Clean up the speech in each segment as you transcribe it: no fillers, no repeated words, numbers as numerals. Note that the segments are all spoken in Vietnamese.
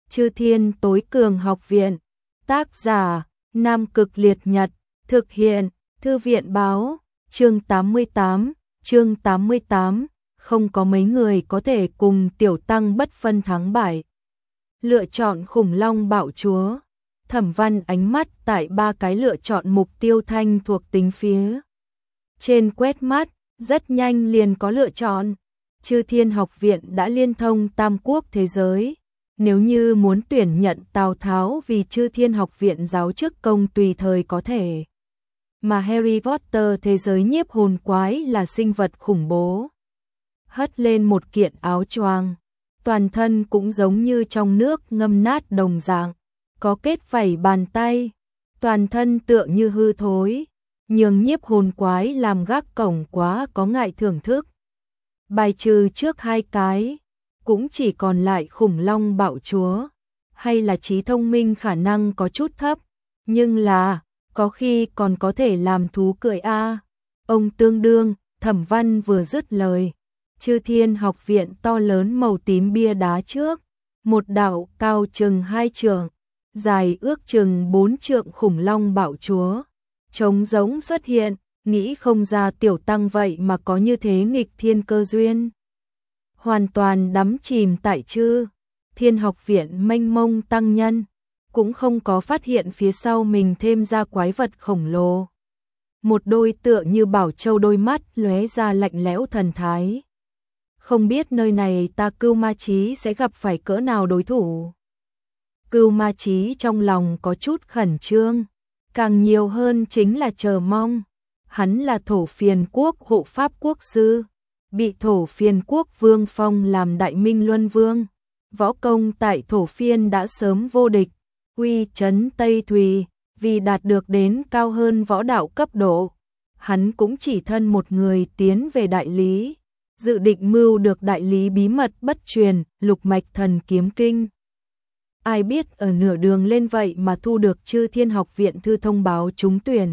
Chư Thiên Tối Cường Học Viện. Tác giả: Nam Cực Liệt Nhật. Thực hiện: Thư viện báo. Chương 88. Không có mấy người có thể cùng Tiểu Tăng bất phân thắng bại. Lựa chọn khủng long bạo chúa. Thẩm Văn ánh mắt tại ba cái lựa chọn mục tiêu thanh thuộc tính phía trên quét mắt, rất nhanh liền có lựa chọn. Chư Thiên Học Viện đã liên thông tam quốc thế giới. Nếu như muốn tuyển nhận Tào Tháo vì Chư Thiên Học Viện giáo chức công tùy thời có thể. Mà Harry Potter thế giới nhiếp hồn quái là sinh vật khủng bố. Hất lên một kiện áo choàng, toàn thân cũng giống như trong nước ngâm nát đồng dạng, có kết vảy bàn tay, toàn thân tựa như hư thối, nhường nhiếp hồn quái làm gác cổng quá có ngại thưởng thức. Bài trừ trước hai cái, cũng chỉ còn lại khủng long bạo chúa, hay là trí thông minh khả năng có chút thấp, nhưng là, có khi còn có thể làm thú cười a. Ông tương đương, Thẩm Văn vừa dứt lời. Chư Thiên Học Viện to lớn màu tím bia đá trước, một đạo cao chừng 2 trượng, dài ước chừng 4 trượng khủng long bạo chúa, trống rỗng xuất hiện, nghĩ không ra Tiểu Tăng vậy mà có như thế nghịch thiên cơ duyên. Hoàn toàn đắm chìm tại Chư Thiên Học Viện mênh mông tăng nhân, cũng không có phát hiện phía sau mình thêm ra quái vật khổng lồ. Một đôi tựa như bảo châu đôi mắt lóe ra lạnh lẽo thần thái. Không biết nơi này ta Cưu Ma Chí sẽ gặp phải cỡ nào đối thủ. Cưu Ma Chí trong lòng có chút khẩn trương, càng nhiều hơn chính là chờ mong. Hắn là Thổ Phiền Quốc hộ pháp quốc sư, bị Thổ Phiền Quốc vương phong làm Đại Minh Luân Vương. Võ công tại Thổ Phiên đã sớm vô địch, uy chấn Tây Thùy, vì đạt được đến cao hơn võ đạo cấp độ. Hắn cũng chỉ thân một người tiến về đại lý, dự định mưu được đại lý bí mật bất truyền, Lục Mạch Thần Kiếm Kinh. Ai biết ở nửa đường lên vậy mà thu được Chư Thiên Học Viện thư thông báo trúng tuyển.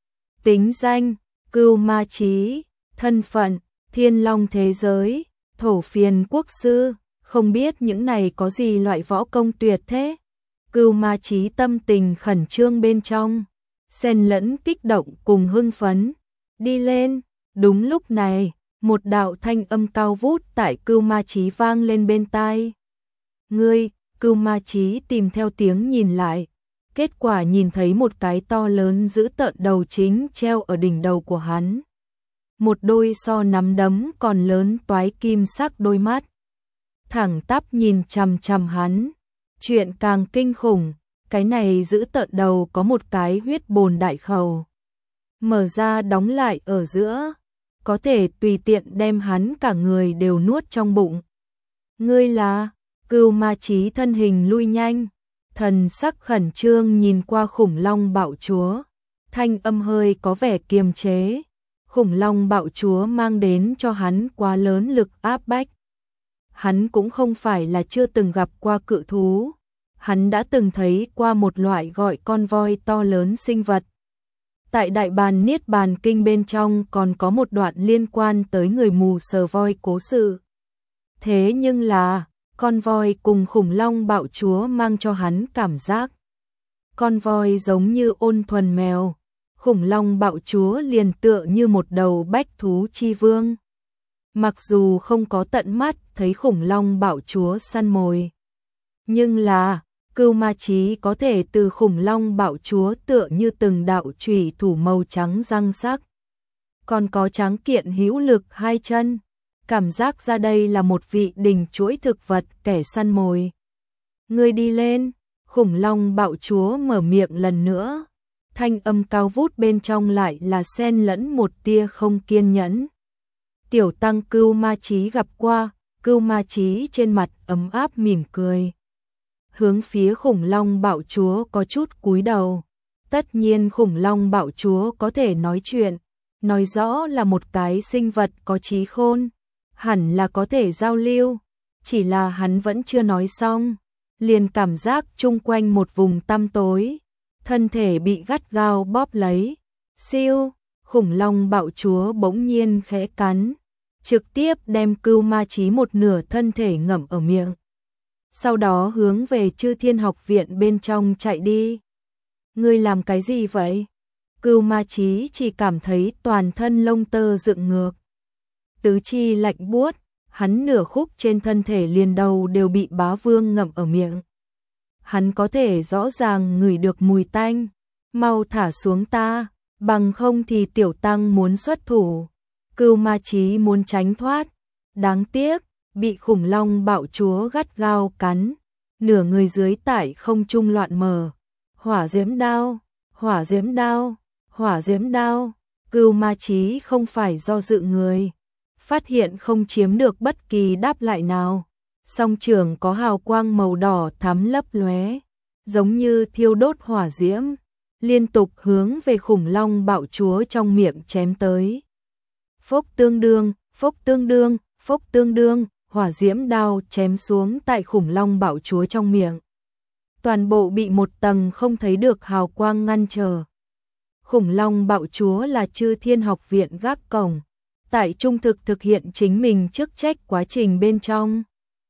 Tính danh: Cưu Ma Chí. Thân phận: Thiên Long thế giới, Thổ Phiền Quốc sư. Không biết những này có gì loại võ công tuyệt thế. Cưu Ma Chí tâm tình khẩn trương bên trong, xen lẫn kích động cùng hưng phấn. Đi lên. Đúng lúc này, một đạo thanh âm cao vút tại Cưu Ma Chí vang lên bên tai. Ngươi. Cưu Ma Chí tìm theo tiếng nhìn lại, kết quả nhìn thấy một cái to lớn dữ tợn đầu chính treo ở đỉnh đầu của hắn. Một đôi so nắm đấm còn lớn toái kim sắc đôi mắt, thẳng tắp nhìn chằm chằm hắn. Chuyện càng kinh khủng, cái này dữ tợn đầu có một cái huyết bồn đại khẩu, mở ra đóng lại ở giữa, có thể tùy tiện đem hắn cả người đều nuốt trong bụng. Ngươi là? Cưu Ma Chí thân hình lui nhanh, thần sắc khẩn trương nhìn qua khủng long bạo chúa, thanh âm hơi có vẻ kiềm chế. Khủng long bạo chúa mang đến cho hắn quá lớn lực áp bách. Hắn cũng không phải là chưa từng gặp qua cự thú, hắn đã từng thấy qua một loại gọi con voi to lớn sinh vật. Tại Đại Bàn Niết Bàn Kinh bên trong còn có một đoạn liên quan tới người mù sờ voi cố sự. Thế nhưng là con voi cùng khủng long bạo chúa mang cho hắn cảm giác. Con voi giống như ôn thuần mèo, khủng long bạo chúa liền tựa như một đầu bách thú chi vương. Mặc dù không có tận mắt thấy khủng long bạo chúa săn mồi, nhưng là Cưu Ma Chí có thể từ khủng long bạo chúa tựa như từng đạo chủy thủ màu trắng răng sắc, còn có tráng kiện hữu lực hai chân. Cảm giác ra đây là một vị đỉnh chuỗi thực vật kẻ săn mồi. Ngươi đi lên. Khủng long bạo chúa mở miệng lần nữa, thanh âm cao vút bên trong lại là xen lẫn một tia không kiên nhẫn. Tiểu Tăng Cưu Ma Chí gặp qua. Cưu Ma Chí trên mặt ấm áp mỉm cười, hướng phía khủng long bạo chúa có chút cúi đầu. Tất nhiên khủng long bạo chúa có thể nói chuyện, nói rõ là một cái sinh vật có trí khôn, hẳn là có thể giao lưu. Chỉ là hắn vẫn chưa nói xong, liền cảm giác chung quanh một vùng tăm tối, thân thể bị gắt gao bóp lấy. Siêu. Khủng long bạo chúa bỗng nhiên khẽ cắn, trực tiếp đem Cưu Ma Chí một nửa thân thể ngậm ở miệng. sau đó hướng về Chư Thiên Học Viện bên trong chạy đi. Ngươi làm cái gì vậy? Cưu Ma Chí chỉ cảm thấy toàn thân lông tơ dựng ngược. Tứ chi lạnh buốt, hắn nửa khúc trên thân thể liền đầu đều bị Bá Vương ngậm ở miệng. Hắn có thể rõ ràng ngửi được mùi tanh. Mau thả xuống ta, bằng không thì tiểu tăng muốn xuất thủ. Cưu Ma Chí muốn tránh thoát, đáng tiếc, bị khủng long bạo chúa gắt gao cắn, nửa người dưới tại không trung loạn mờ. Hỏa diễm đao, hỏa diễm đao, hỏa diễm đao. Cưu Ma Chí không phải do dự người, phát hiện không chiếm được bất kỳ đáp lại nào. Song trường có hào quang màu đỏ thắm lấp lóe, giống như thiêu đốt hỏa diễm, liên tục hướng về khủng long bạo chúa trong miệng chém tới. Phốc tương đương, phốc tương đương, phốc tương đương, hỏa diễm đao chém xuống tại khủng long bạo chúa trong miệng. Toàn bộ bị một tầng không thấy được hào quang ngăn trở. Khủng long bạo chúa là Chư Thiên Học Viện gác cổng, tại trung thực hiện chính mình chức trách quá trình bên trong.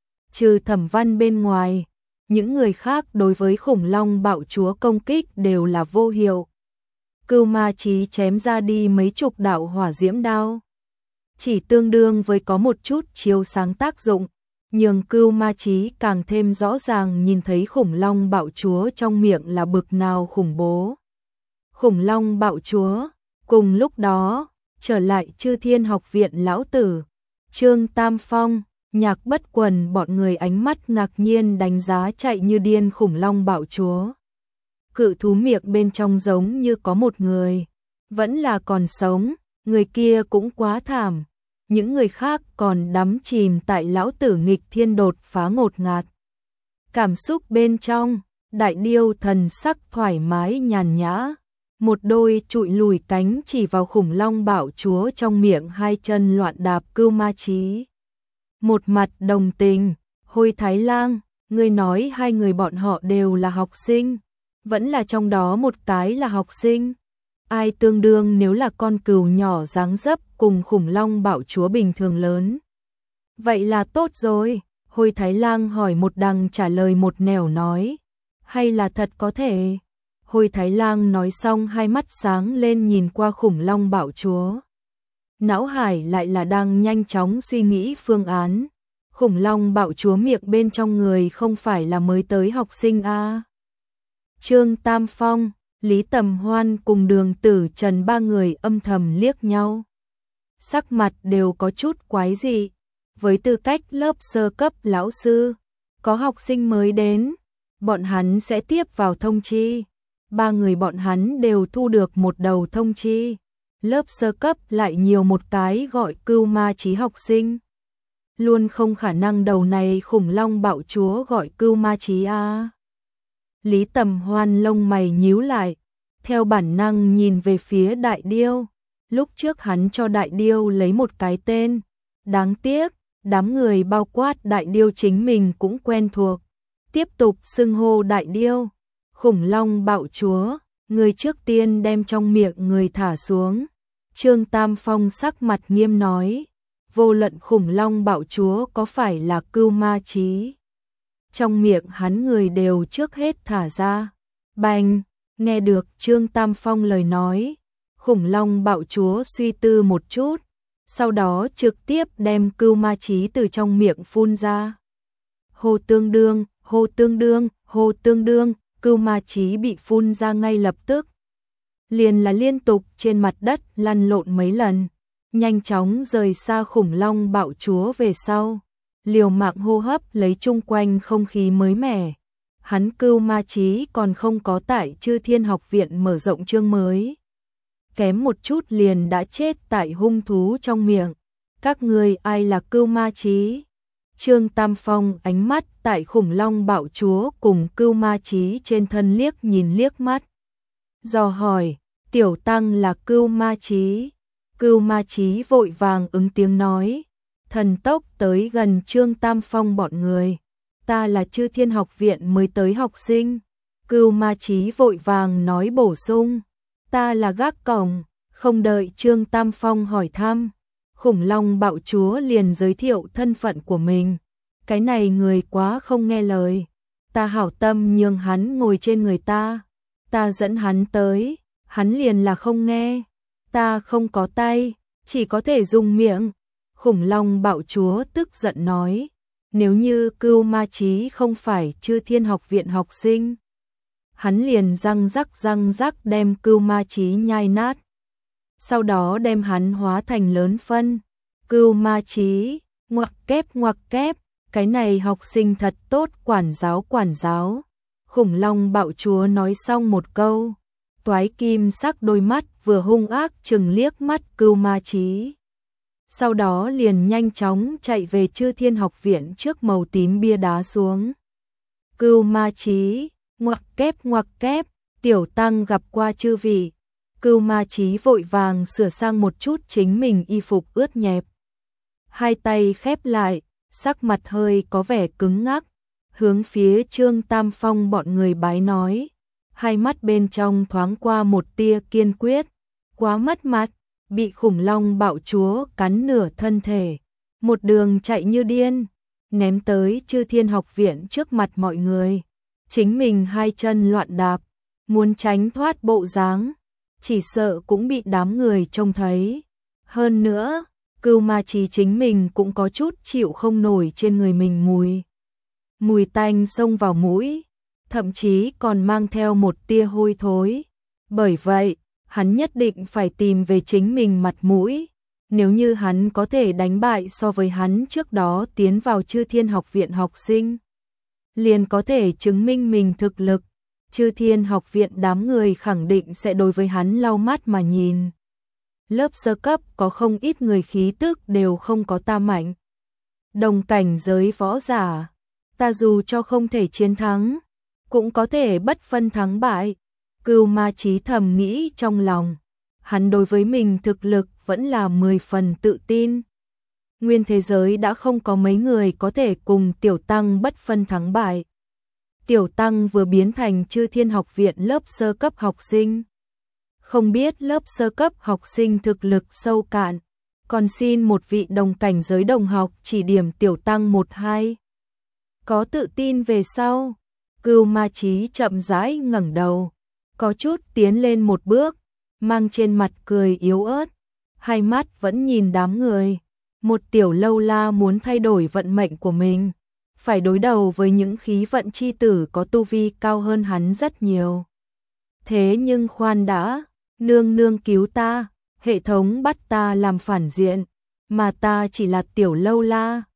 Trừ Thẩm Văn bên ngoài, những người khác đối với khủng long bạo chúa công kích đều là vô hiệu. Cưu Ma Chí chém ra đi mấy chục đạo hỏa diễm đao, chỉ tương đương với có một chút chiếu sáng tác dụng, nhưng Cưu Ma Chí càng thêm rõ ràng nhìn thấy khủng long bạo chúa trong miệng là bực nào khủng bố. Khủng long bạo chúa, cùng lúc đó, trở lại Chư Thiên Học Viện lão tử, Trương Tam Phong, Nhạc Bất Quần bọn người ánh mắt ngạc nhiên đánh giá chạy như điên khủng long bạo chúa. Cự thú miệng bên trong giống như có một người, vẫn là còn sống, người kia cũng quá thảm. Những người khác còn đắm chìm tại lão tử nghịch thiên đột phá ngột ngạt. Cảm xúc bên trong, đại điêu thần sắc thoải mái nhàn nhã, một đôi trụi lùi cánh chỉ vào khủng long bạo chúa trong miệng, hai chân loạn đạp Cưu Ma Chí. Một mặt đồng tình, Hôi Thái Lang, ngươi nói hai người bọn họ đều là học sinh, vẫn là trong đó một cái là học sinh. Ai tương đương nếu là con cừu nhỏ dáng dấp cùng khủng long bạo chúa bình thường lớn. Vậy là tốt rồi, Hôi Thái Lang hỏi một đằng trả lời một nẻo nói. Hay là thật có thể? Hôi Thái Lang nói xong hai mắt sáng lên nhìn qua khủng long bạo chúa. Não hải lại là đang nhanh chóng suy nghĩ phương án. Khủng long bạo chúa miệng bên trong người không phải là mới tới học sinh a. Trương Tam Phong, Lý Tầm Hoan cùng Đường Tử Trần ba người âm thầm liếc nhau. Sắc mặt đều có chút quái dị. Với tư cách lớp sơ cấp lão sư, có học sinh mới đến, bọn hắn sẽ tiếp vào thông chi. Ba người bọn hắn đều thu được một đầu thông chi. Lớp sơ cấp lại nhiều một cái gọi Cưu Ma Chí học sinh. Luôn không khả năng đầu này khủng long bạo chúa gọi Cưu Ma Chí a. Lý Tầm Hoan lông mày nhíu lại, theo bản năng nhìn về phía đại điêu. Lúc trước hắn cho đại điêu lấy một cái tên, đáng tiếc, đám người bao quát đại điêu chính mình cũng quen thuộc. Tiếp tục xưng hô đại điêu, khủng long bạo chúa, người trước tiên đem trong miệng người thả xuống. Trương Tam Phong sắc mặt nghiêm nói, vô luận khủng long bạo chúa có phải là Cưu Ma Chí, trong miệng hắn người đều trước hết thả ra. Bành, nghe được Trương Tam Phong lời nói, khủng long bạo chúa suy tư một chút, sau đó trực tiếp đem Cưu Ma Chí từ trong miệng phun ra. Hô tương đương, hô tương đương, hô tương đương, Cưu Ma Chí bị phun ra ngay lập tức. Liền là liên tục trên mặt đất lăn lộn mấy lần, nhanh chóng rời xa khủng long bạo chúa về sau, liều mạng hô hấp lấy chung quanh không khí mới mẻ. Hắn Cưu Ma Chí còn không có tại Chư Thiên Học Viện mở rộng chương mới, kém một chút liền đã chết tại hung thú trong miệng. Các ngươi ai là Cưu Ma Chí? Trương Tam Phong ánh mắt tại khủng long bạo chúa cùng Cưu Ma Chí trên thân liếc nhìn liếc mắt, dò hỏi, tiểu tăng là Cưu Ma Chí. Cưu Ma Chí vội vàng ứng tiếng nói, thần tốc tới gần Trương Tam Phong bọn người, ta là Chư Thiên Học Viện mới tới học sinh. Cưu Ma Chí vội vàng nói bổ sung, ta là gác cổng. Không đợi Trương Tam Phong hỏi thăm, khủng long bạo chúa liền giới thiệu thân phận của mình. cái này người quá không nghe lời. Ta hảo tâm nhường hắn ngồi trên người ta. Ta dẫn hắn tới, hắn liền là không nghe. Ta không có tay, chỉ có thể dùng miệng. Khủng long bạo chúa tức giận nói. Nếu như Cưu Ma Chí không phải Chư Thiên Học Viện học sinh, hắn liền răng rắc đem Cưu Ma Chí nhai nát. Sau đó đem hắn hóa thành lớn phân. Cưu Ma Chí, ngoặc kép, cái này học sinh thật tốt, quản giáo. Khủng long bạo chúa nói xong một câu, toái kim sắc đôi mắt vừa hung ác chừng liếc mắt Cưu Ma Chí. Sau đó liền nhanh chóng chạy về Chư Thiên Học Viện trước màu tím bia đá xuống. Cưu Ma Chí, ngoặc kép, tiểu tăng gặp qua chư vị. Cưu Ma Chí vội vàng sửa sang một chút chính mình y phục ướt nhẹp. Hai tay khép lại, sắc mặt hơi có vẻ cứng ngắc, hướng phía Trương Tam Phong bọn người bái nói. Hai mắt bên trong thoáng qua một tia kiên quyết, quá mất mặt, bị khủng long bạo chúa cắn nửa thân thể. Một đường chạy như điên, ném tới Chư Thiên Học Viện trước mặt mọi người. Chính mình hai chân loạn đạp, muốn tránh thoát bộ dáng, chỉ sợ cũng bị đám người trông thấy. Hơn nữa, Cưu Ma Chí chính mình cũng có chút chịu không nổi trên người mình mùi tanh xông vào mũi, thậm chí còn mang theo một tia hôi thối. Bởi vậy, hắn nhất định phải tìm về chính mình mặt mũi. Nếu như hắn có thể đánh bại so với hắn trước đó tiến vào Chư Thiên Học Viện học sinh, liền có thể chứng minh mình thực lực. Chư Thiên Học Viện đám người khẳng định sẽ đối với hắn lau mắt mà nhìn. Lớp sơ cấp có không ít người khí tức đều không có ta mạnh. Đồng cảnh giới võ giả, ta dù cho không thể chiến thắng, cũng có thể bất phân thắng bại. Cưu Ma Chí thầm nghĩ trong lòng, hắn đối với mình thực lực vẫn là 10 phần tự tin. Nguyên thế giới đã không có mấy người có thể cùng tiểu tăng bất phân thắng bại. Tiểu tăng vừa biến thành Chư Thiên Học Viện lớp sơ cấp học sinh. Không biết lớp sơ cấp học sinh thực lực sâu cạn, còn xin một vị đồng cảnh giới đồng học chỉ điểm tiểu tăng 1-2. Có tự tin về sau, Cưu Ma Chí chậm rãi ngẩng đầu, có chút tiến lên một bước, mang trên mặt cười yếu ớt, hai mắt vẫn nhìn đám người. Một tiểu lâu la muốn thay đổi vận mệnh của mình, phải đối đầu với những khí vận chi tử có tu vi cao hơn hắn rất nhiều. Thế nhưng khoan đã, nương cứu ta, hệ thống bắt ta làm phản diện, mà ta chỉ là tiểu lâu la,